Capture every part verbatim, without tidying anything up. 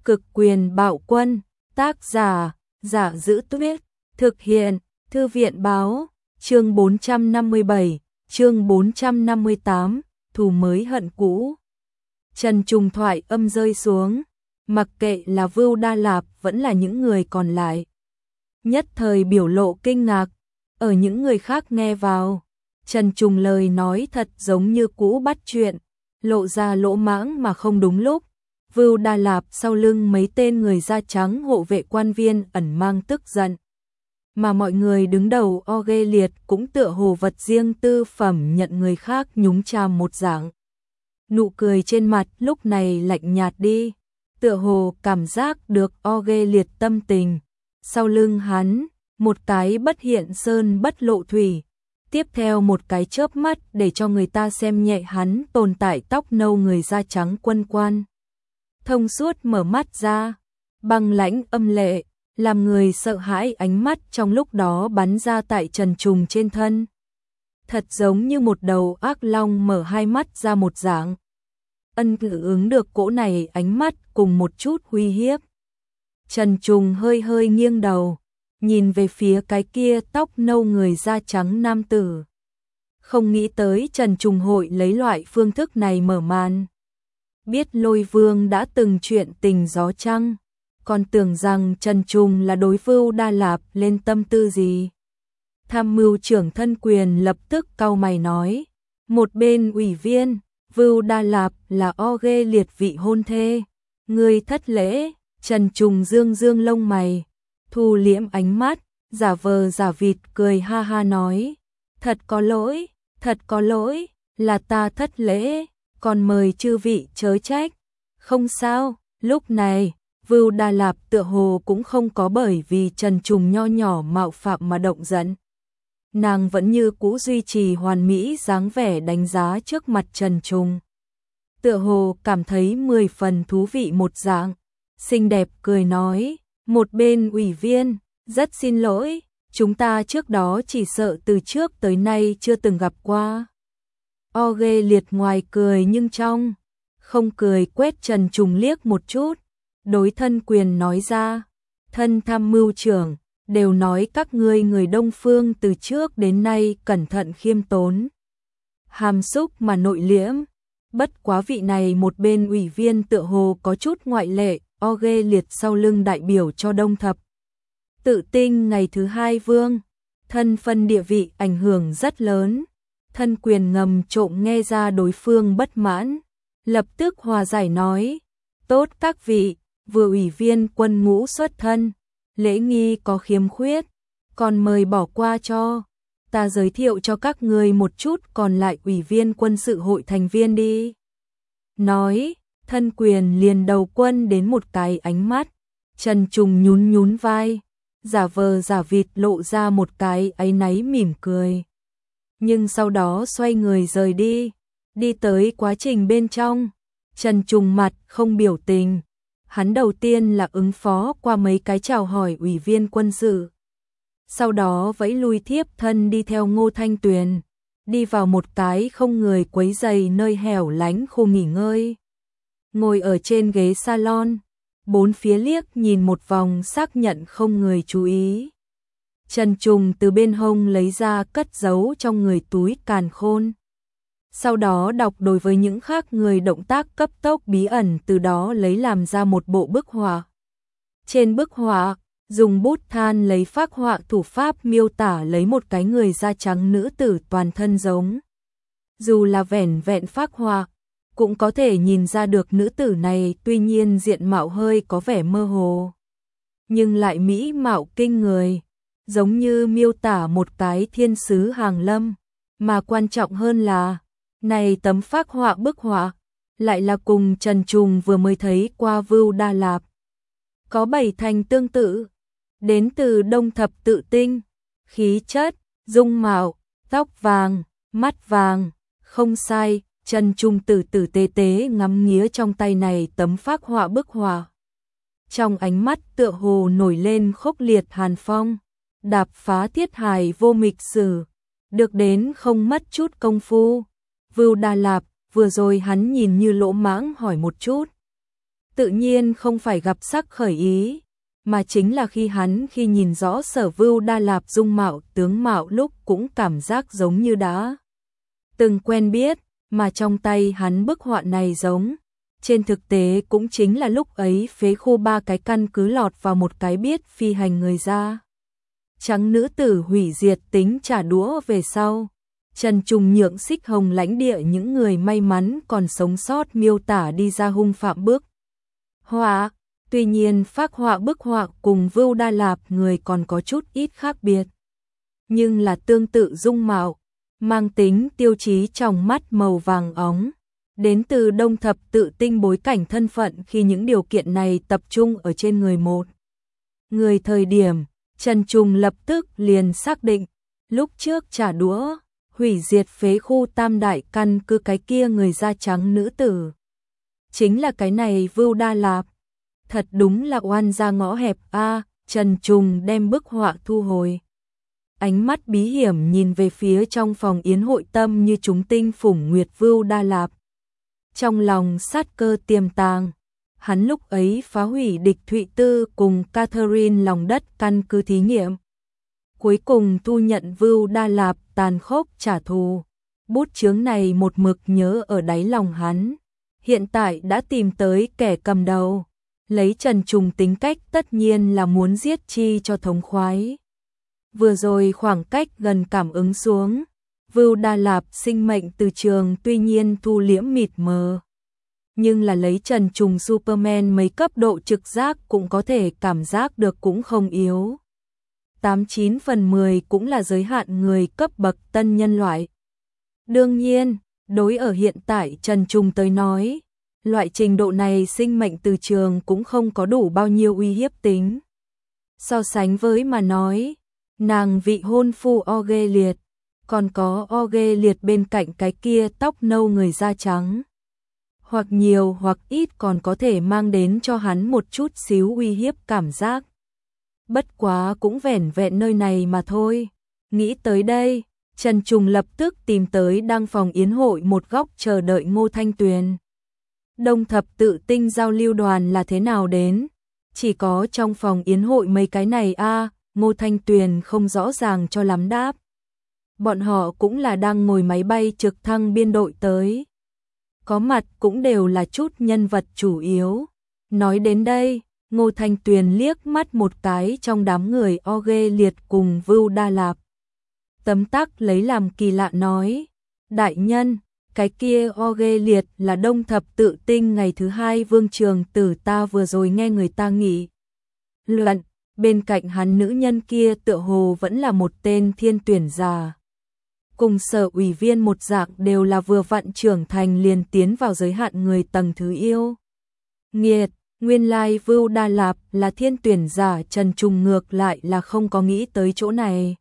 Cực quyền bạo quân, tác giả, Giả Giữ Tuyết, thực hiện, Thư viện báo, chương bốn trăm năm mươi bảy, chương bốn trăm năm mươi tám, thù mới hận cũ. Trần Trùng thoại âm rơi xuống, mặc kệ là Vưu Đa Lạp vẫn là những người còn lại. Nhất thời biểu lộ kinh ngạc, ở những người khác nghe vào, Trần Trùng lời nói thật giống như cũ bắt chuyện, lộ ra lỗ mãng mà không đúng lúc. Vưu Đa Lạp sau lưng mấy tên người da trắng hộ vệ quan viên ẩn mang tức giận. Mà mọi người đứng đầu o ghê liệt cũng tựa hồ vật riêng tư phẩm nhận người khác nhúng chàm một dạng. Nụ cười trên mặt lúc này lạnh nhạt đi, tựa hồ cảm giác được o ghê liệt tâm tình. Sau lưng hắn, một cái bất hiện sơn bất lộ thủy, tiếp theo một cái chớp mắt để cho người ta xem nhẹ hắn tồn tại tóc nâu người da trắng quân quan. Thông suốt mở mắt ra, băng lãnh âm lệ, làm người sợ hãi ánh mắt trong lúc đó bắn ra tại Trần Trùng trên thân. Thật giống như một đầu ác long mở hai mắt ra một dạng. Ân cử ứng được cỗ này ánh mắt cùng một chút uy hiếp. Trần Trùng hơi hơi nghiêng đầu, nhìn về phía cái kia tóc nâu người da trắng nam tử. Không nghĩ tới Trần Trùng hội lấy loại phương thức này mở màn. Biết Lôi Vương đã từng chuyện tình gió trăng, còn tưởng rằng Trần Trùng là đối Vưu Đa Lạp lên tâm tư gì. Tham mưu trưởng thân quyền lập tức cau mày nói, một bên ủy viên, Vưu Đa Lạp là o ghê liệt vị hôn thê, người thất lễ. Trần Trùng dương dương lông mày, thu liễm ánh mắt, giả vờ giả vịt cười ha ha nói, thật có lỗi, thật có lỗi, là ta thất lễ, còn mời chư vị chớ trách. Không sao, lúc này, Vưu Đa Lạp tựa hồ cũng không có bởi vì Trần Trùng nho nhỏ mạo phạm mà động giận. Nàng vẫn như cũ duy trì hoàn mỹ dáng vẻ đánh giá trước mặt Trần Trùng. Tựa hồ cảm thấy mười phần thú vị một dạng, xinh đẹp cười nói, một bên ủy viên, rất xin lỗi, chúng ta trước đó chỉ sợ từ trước tới nay chưa từng gặp qua. O ghê liệt ngoài cười nhưng trong không cười quét Trần Trùng liếc một chút, đối thân quyền nói ra, thân tham mưu trưởng, đều nói các ngươi người Đông Phương từ trước đến nay cẩn thận khiêm tốn, hàm xúc mà nội liễm, bất quá vị này một bên ủy viên tựa hồ có chút ngoại lệ, o ghê liệt sau lưng đại biểu cho Đông Thập. Tự tinh ngày thứ hai vương, thân phân địa vị ảnh hưởng rất lớn. Thân quyền ngầm trộm nghe ra đối phương bất mãn, lập tức hòa giải nói, tốt các vị, vừa ủy viên quân ngũ xuất thân, lễ nghi có khiếm khuyết, còn mời bỏ qua cho, ta giới thiệu cho các người một chút còn lại ủy viên quân sự hội thành viên đi. Nói, thân quyền liền đầu quân đến một cái ánh mắt, Trần Trùng nhún nhún vai, giả vờ giả vịt lộ ra một cái áy náy mỉm cười. Nhưng sau đó xoay người rời đi, đi tới quá trình bên trong, Trần Trùng mặt không biểu tình. Hắn đầu tiên là ứng phó qua mấy cái chào hỏi ủy viên quân sự. Sau đó vẫy lui thiếp thân đi theo Ngô Thanh Tuyền, đi vào một cái không người quấy rầy nơi hẻo lánh khu nghỉ ngơi. Ngồi ở trên ghế salon, bốn phía liếc nhìn một vòng xác nhận không người chú ý. Trần Trùng từ bên hông lấy ra cất giấu trong người túi càn khôn. Sau đó đọc đối với những khác người động tác cấp tốc bí ẩn từ đó lấy làm ra một bộ bức họa. Trên bức họa, dùng bút than lấy phác họa thủ pháp miêu tả lấy một cái người da trắng nữ tử toàn thân giống. Dù là vẻn vẹn phác họa, cũng có thể nhìn ra được nữ tử này tuy nhiên diện mạo hơi có vẻ mơ hồ, nhưng lại mỹ mạo kinh người. Giống như miêu tả một cái thiên sứ hàng lâm, mà quan trọng hơn là, này tấm phác họa bức họa, lại là cùng Trần Trùng vừa mới thấy qua Vưu Đa Lạp. Có bảy thành tương tự, đến từ Đông Thập Tự Tinh, khí chất, dung mạo, tóc vàng, mắt vàng, không sai, Trần Trùng tử tử tế tế ngắm nghía trong tay này tấm phác họa bức họa. Trong ánh mắt tựa hồ nổi lên khốc liệt hàn phong. Đạp phá thiết hài vô mịch sử, được đến không mất chút công phu. Vưu Đa Lạp, vừa rồi hắn nhìn như lỗ mãng hỏi một chút. tự nhiên không phải gặp sắc khởi ý, mà chính là khi hắn khi nhìn rõ Sở Vưu Đa Lạp dung mạo tướng mạo lúc cũng cảm giác giống như đã từng quen biết, mà trong tay hắn bức họa này giống. Trên thực tế cũng chính là lúc ấy phế khu ba cái căn cứ lọt vào một cái biết phi hành người da trắng nữ tử hủy diệt tính trả đũa về sau. Trần Trùng nhượng Xích Hồng lãnh địa những người may mắn còn sống sót miêu tả đi ra hung phạm bức họa. Tuy nhiên phác họa bức họa cùng Vưu Đa Lạp người còn có chút ít khác biệt, nhưng là tương tự dung mạo, mang tính tiêu chí trong mắt màu vàng óng. Đến từ Đông Thập Tự Tinh bối cảnh thân phận khi những điều kiện này tập trung ở trên người một người thời điểm, Trần Trùng lập tức liền xác định, lúc trước trả đũa, hủy diệt phế khu tam đại căn cứ cái kia người da trắng nữ tử. Chính là cái này Vưu Đa Lạp. Thật đúng là oan ra ngõ hẹp a. Trần Trùng đem bức họa thu hồi. Ánh mắt bí hiểm nhìn về phía trong phòng yến hội tâm như chúng tinh phủng nguyệt Vưu Đa Lạp. Trong lòng sát cơ tiềm tàng, hắn lúc ấy phá hủy địch Thụy Tư cùng Catherine lòng đất căn cứ thí nghiệm. Cuối cùng thu nhận Vưu Đa Lạp tàn khốc trả thù. Bút chướng này một mực nhớ ở đáy lòng hắn. Hiện tại đã tìm tới kẻ cầm đầu. Lấy Trần Trùng tính cách tất nhiên là muốn giết chi cho thống khoái. Vừa rồi khoảng cách gần cảm ứng xuống, Vưu Đa Lạp sinh mệnh từ trường tuy nhiên thu liễm mịt mờ. Nhưng là lấy Trần Trùng Superman mấy cấp độ trực giác cũng có thể cảm giác được cũng không yếu. tám chín phần mười cũng là giới hạn người cấp bậc tân nhân loại. Đương nhiên, đối ở hiện tại Trần Trùng tới nói, loại trình độ này sinh mệnh từ trường cũng không có đủ bao nhiêu uy hiếp tính. So sánh với mà nói, nàng vị hôn phu Oge Liệt, còn có Oge Liệt bên cạnh cái kia tóc nâu người da trắng. Hoặc nhiều hoặc ít còn có thể mang đến cho hắn một chút xíu uy hiếp cảm giác. Bất quá cũng vẻn vẹn nơi này mà thôi. Nghĩ tới đây, Trần Trùng lập tức tìm tới đang phòng yến hội một góc chờ đợi Ngô Thanh Tuyền. Đông Thập Tự Tinh giao lưu đoàn là thế nào đến? Chỉ có trong phòng yến hội mấy cái này a. À, Ngô Thanh Tuyền không rõ ràng cho lắm đáp. Bọn họ cũng là đang ngồi máy bay trực thăng biên đội tới. Có mặt cũng đều là chút nhân vật chủ yếu. Nói đến đây, Ngô Thanh Tuyền liếc mắt một cái trong đám người Oge Liệt cùng Vưu Đa Lạp. Tấm tắc lấy làm kỳ lạ nói, đại nhân, cái kia Oge Liệt là Đông Thập Tự Tinh ngày thứ hai vương trường tử ta vừa rồi nghe người ta nghị luận, bên cạnh hắn nữ nhân kia tựa hồ vẫn là một tên thiên tuyển già. Cùng sở ủy viên một dạng đều là vừa vặn trưởng thành liền tiến vào giới hạn người tầng thứ yêu. Nghiệt, nguyên lai Vưu Đa Lạp là thiên tuyển giả. Trần Trùng ngược lại là không có nghĩ tới chỗ này.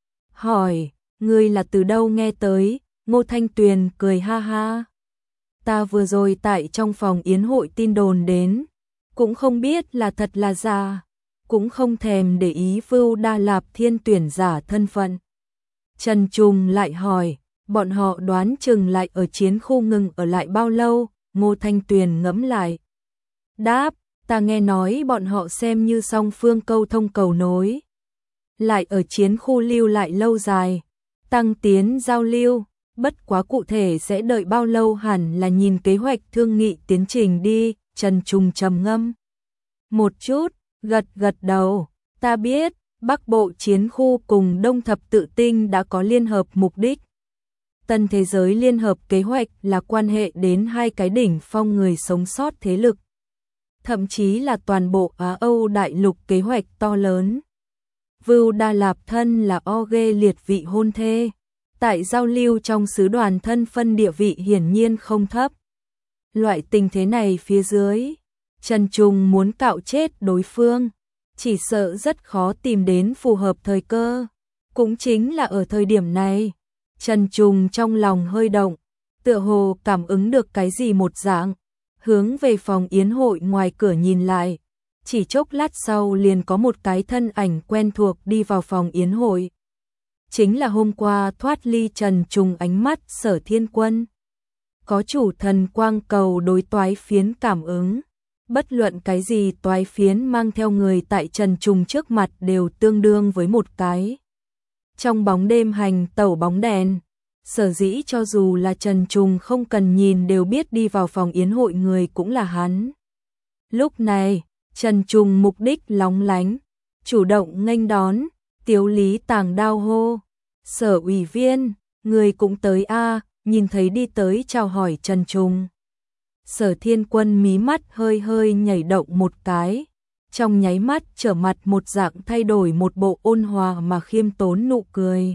Hỏi, ngươi là từ đâu nghe tới? Ngô Thanh Tuyền cười ha ha. Ta vừa rồi tại trong phòng yến hội tin đồn đến, cũng không biết là thật là giả, cũng không thèm để ý Vưu Đa Lạp thiên tuyển giả thân phận. Trần Trùng lại hỏi, bọn họ đoán chừng lại ở chiến khu ngừng ở lại bao lâu? Ngô Thanh Tuyền ngẫm lại. Đáp, ta nghe nói bọn họ xem như song phương câu thông cầu nối. Lại ở chiến khu lưu lại lâu dài, tăng tiến giao lưu, bất quá cụ thể sẽ đợi bao lâu hẳn là nhìn kế hoạch thương nghị tiến trình đi. Trần Trùng trầm ngâm một chút, gật gật đầu, ta biết. Bắc Bộ chiến khu cùng Đông Thập Tự Tinh đã có liên hợp mục đích. Tân thế giới liên hợp kế hoạch là quan hệ đến hai cái đỉnh phong người sống sót thế lực. Thậm chí là toàn bộ Á Âu đại lục kế hoạch to lớn. Vưu Đa Lạp thân là Oge Liệt vị hôn thê. Tại giao lưu trong sứ đoàn thân phân địa vị hiển nhiên không thấp. Loại tình thế này phía dưới, Trần Trùng muốn cạo chết đối phương. Chỉ sợ rất khó tìm đến phù hợp thời cơ. Cũng chính là ở thời điểm này, Trần Trùng trong lòng hơi động, tựa hồ cảm ứng được cái gì một dạng, hướng về phòng yến hội ngoài cửa nhìn lại. Chỉ chốc lát sau liền có một cái thân ảnh quen thuộc đi vào phòng yến hội. Chính là hôm qua thoát ly Trần Trùng ánh mắt Sở Thiên Quân. Có chủ thần quang cầu đối toái phiến cảm ứng. Bất luận cái gì toái phiến mang theo người tại Trần Trùng trước mặt đều tương đương với một cái. Trong bóng đêm hành tẩu bóng đèn, sở dĩ cho dù là Trần Trùng không cần nhìn đều biết đi vào phòng yến hội người cũng là hắn. Lúc này, Trần Trùng mục đích lóng lánh, chủ động nghênh đón, Tiếu Lý tàng đao hô. Sở ủy viên, người cũng tới a, nhìn thấy đi tới chào hỏi Trần Trùng. Sở Thiên Quân mí mắt hơi hơi nhảy động một cái, trong nháy mắt trở mặt một dạng thay đổi một bộ ôn hòa mà khiêm tốn nụ cười.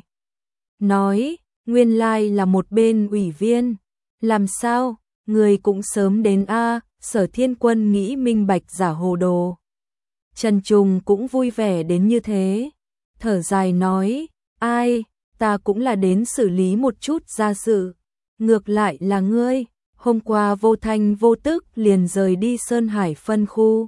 Nói, nguyên lai là một bên ủy viên, làm sao, người cũng sớm đến a. Sở Thiên Quân nghĩ minh bạch giả hồ đồ. Trần Trùng cũng vui vẻ đến như thế, thở dài nói, ai, ta cũng là đến xử lý một chút gia sự, ngược lại là ngươi, hôm qua vô thanh vô tức liền rời đi Sơn Hải phân khu.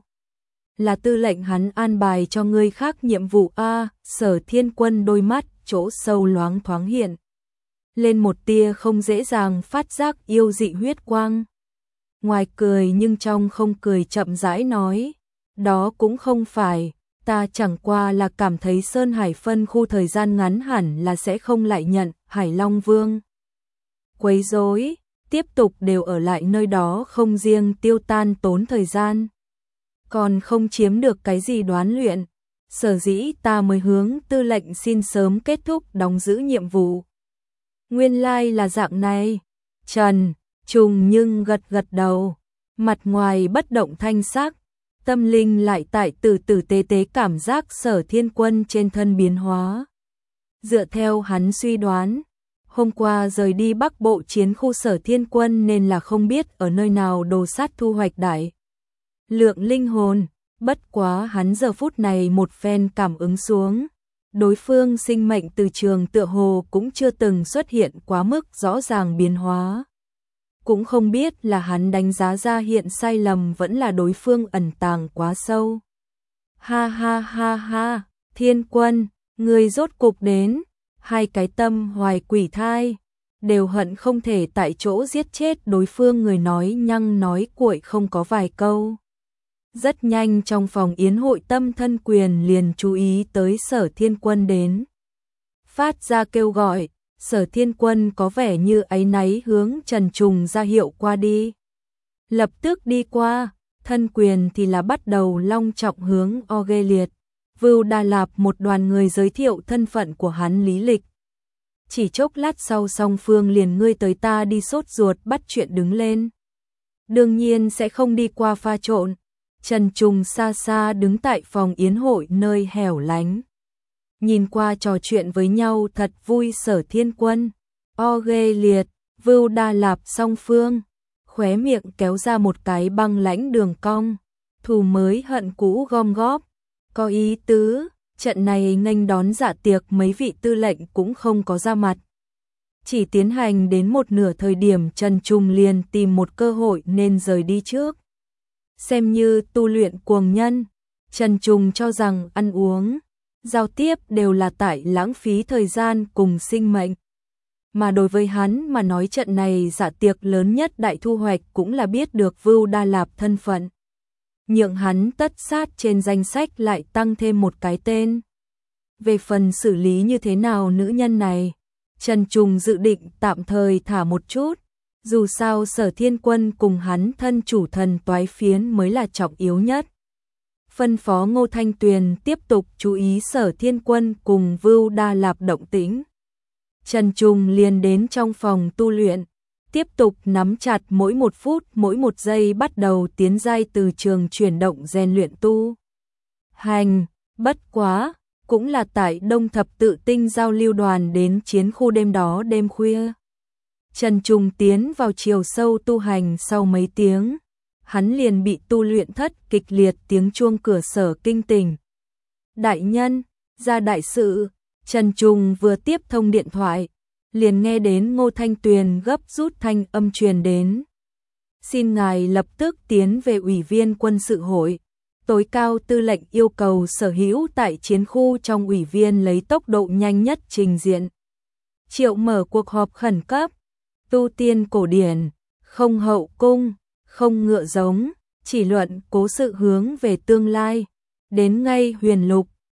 Là tư lệnh hắn an bài cho ngươi khác nhiệm vụ a. Sở Thiên Quân đôi mắt chỗ sâu loáng thoáng hiện lên một tia không dễ dàng phát giác yêu dị huyết quang. Ngoài cười nhưng trong không cười chậm rãi nói, đó cũng không phải, ta chẳng qua là cảm thấy Sơn Hải phân khu thời gian ngắn hẳn là sẽ không lại nhận Hải Long Vương quấy rối, tiếp tục đều ở lại nơi đó không riêng tiêu tan tốn thời gian, còn không chiếm được cái gì đoán luyện, sở dĩ ta mới hướng tư lệnh xin sớm kết thúc đóng giữ nhiệm vụ. Nguyên lai là dạng này. Trần Trùng nhưng gật gật đầu, mặt ngoài bất động thanh sắc, tâm linh lại tại từ từ tế tế cảm giác Sở Thiên Quân trên thân biến hóa. Dựa theo hắn suy đoán, hôm qua rời đi Bắc Bộ chiến khu Sở Thiên Quân nên là không biết ở nơi nào đồ sát thu hoạch đại lượng linh hồn, bất quá hắn giờ phút này một phen cảm ứng xuống, đối phương sinh mệnh từ trường tựa hồ cũng chưa từng xuất hiện quá mức rõ ràng biến hóa. Cũng không biết là hắn đánh giá ra hiện sai lầm vẫn là đối phương ẩn tàng quá sâu. Ha ha ha ha, Thiên Quân, người rốt cục đến, hai cái tâm hoài quỷ thai, đều hận không thể tại chỗ giết chết đối phương người nói nhăng nói cuội không có vài câu. Rất nhanh trong phòng yến hội tâm thân quyền liền chú ý tới Sở Thiên Quân đến. Phát ra kêu gọi, Sở Thiên Quân có vẻ như áy náy hướng Trần Trùng ra hiệu qua đi. Lập tức đi qua, thân quyền thì là bắt đầu long trọng hướng O Ghê Liệt, Vưu Đà Lạp một đoàn người giới thiệu thân phận của hắn lý lịch. Chỉ chốc lát sau song phương liền ngươi tới ta đi sốt ruột bắt chuyện đứng lên. Đương nhiên sẽ không đi qua pha trộn. Trần Trùng xa xa đứng tại phòng yến hội nơi hẻo lánh. Nhìn qua trò chuyện với nhau thật vui. Sở Thiên Quân, O Ghê Liệt, Vưu Đà Lạp song phương, khóe miệng kéo ra một cái băng lãnh đường cong, thù mới hận cũ gom góp, có ý tứ, trận này nghênh đón dạ tiệc mấy vị tư lệnh cũng không có ra mặt. Chỉ tiến hành đến một nửa thời điểm Trần Trùng liền tìm một cơ hội nên rời đi trước. Xem như tu luyện cuồng nhân, Trần Trùng cho rằng ăn uống, giao tiếp đều là tại lãng phí thời gian cùng sinh mệnh. Mà đối với hắn mà nói trận này dạ tiệc lớn nhất đại thu hoạch cũng là biết được Vưu Đà Lạp thân phận. Nhượng hắn tất sát trên danh sách lại tăng thêm một cái tên. Về phần xử lý như thế nào nữ nhân này, Trần Trùng dự định tạm thời thả một chút. Dù sao Sở Thiên Quân cùng hắn thân chủ thần toái phiến mới là trọng yếu nhất. Phân phó Ngô Thanh Tuyền tiếp tục chú ý Sở Thiên Quân cùng Vưu Đà Lạp động tĩnh. Trần Trùng liền đến trong phòng tu luyện, tiếp tục nắm chặt mỗi một phút mỗi một giây bắt đầu tiến giai từ trường chuyển động rèn luyện tu. Hành, bất quá, cũng là tại Đông Thập Tự Tinh giao lưu đoàn đến chiến khu đêm đó đêm khuya. Trần Trùng tiến vào chiều sâu tu hành sau mấy tiếng, hắn liền bị tu luyện thất kịch liệt tiếng chuông cửa Sở kinh tỉnh. Đại nhân, ra đại sự, Trần Trùng vừa tiếp thông điện thoại, liền nghe đến Ngô Thanh Tuyền gấp rút thanh âm truyền đến. Xin ngài lập tức tiến về ủy viên quân sự hội. Tối cao tư lệnh yêu cầu sở hữu tại chiến khu trong ủy viên lấy tốc độ nhanh nhất trình diện. Triệu mở cuộc họp khẩn cấp. Tu tiên cổ điển, không hậu cung, không ngựa giống, chỉ luận cố sự hướng về tương lai. Đến ngay huyền lục,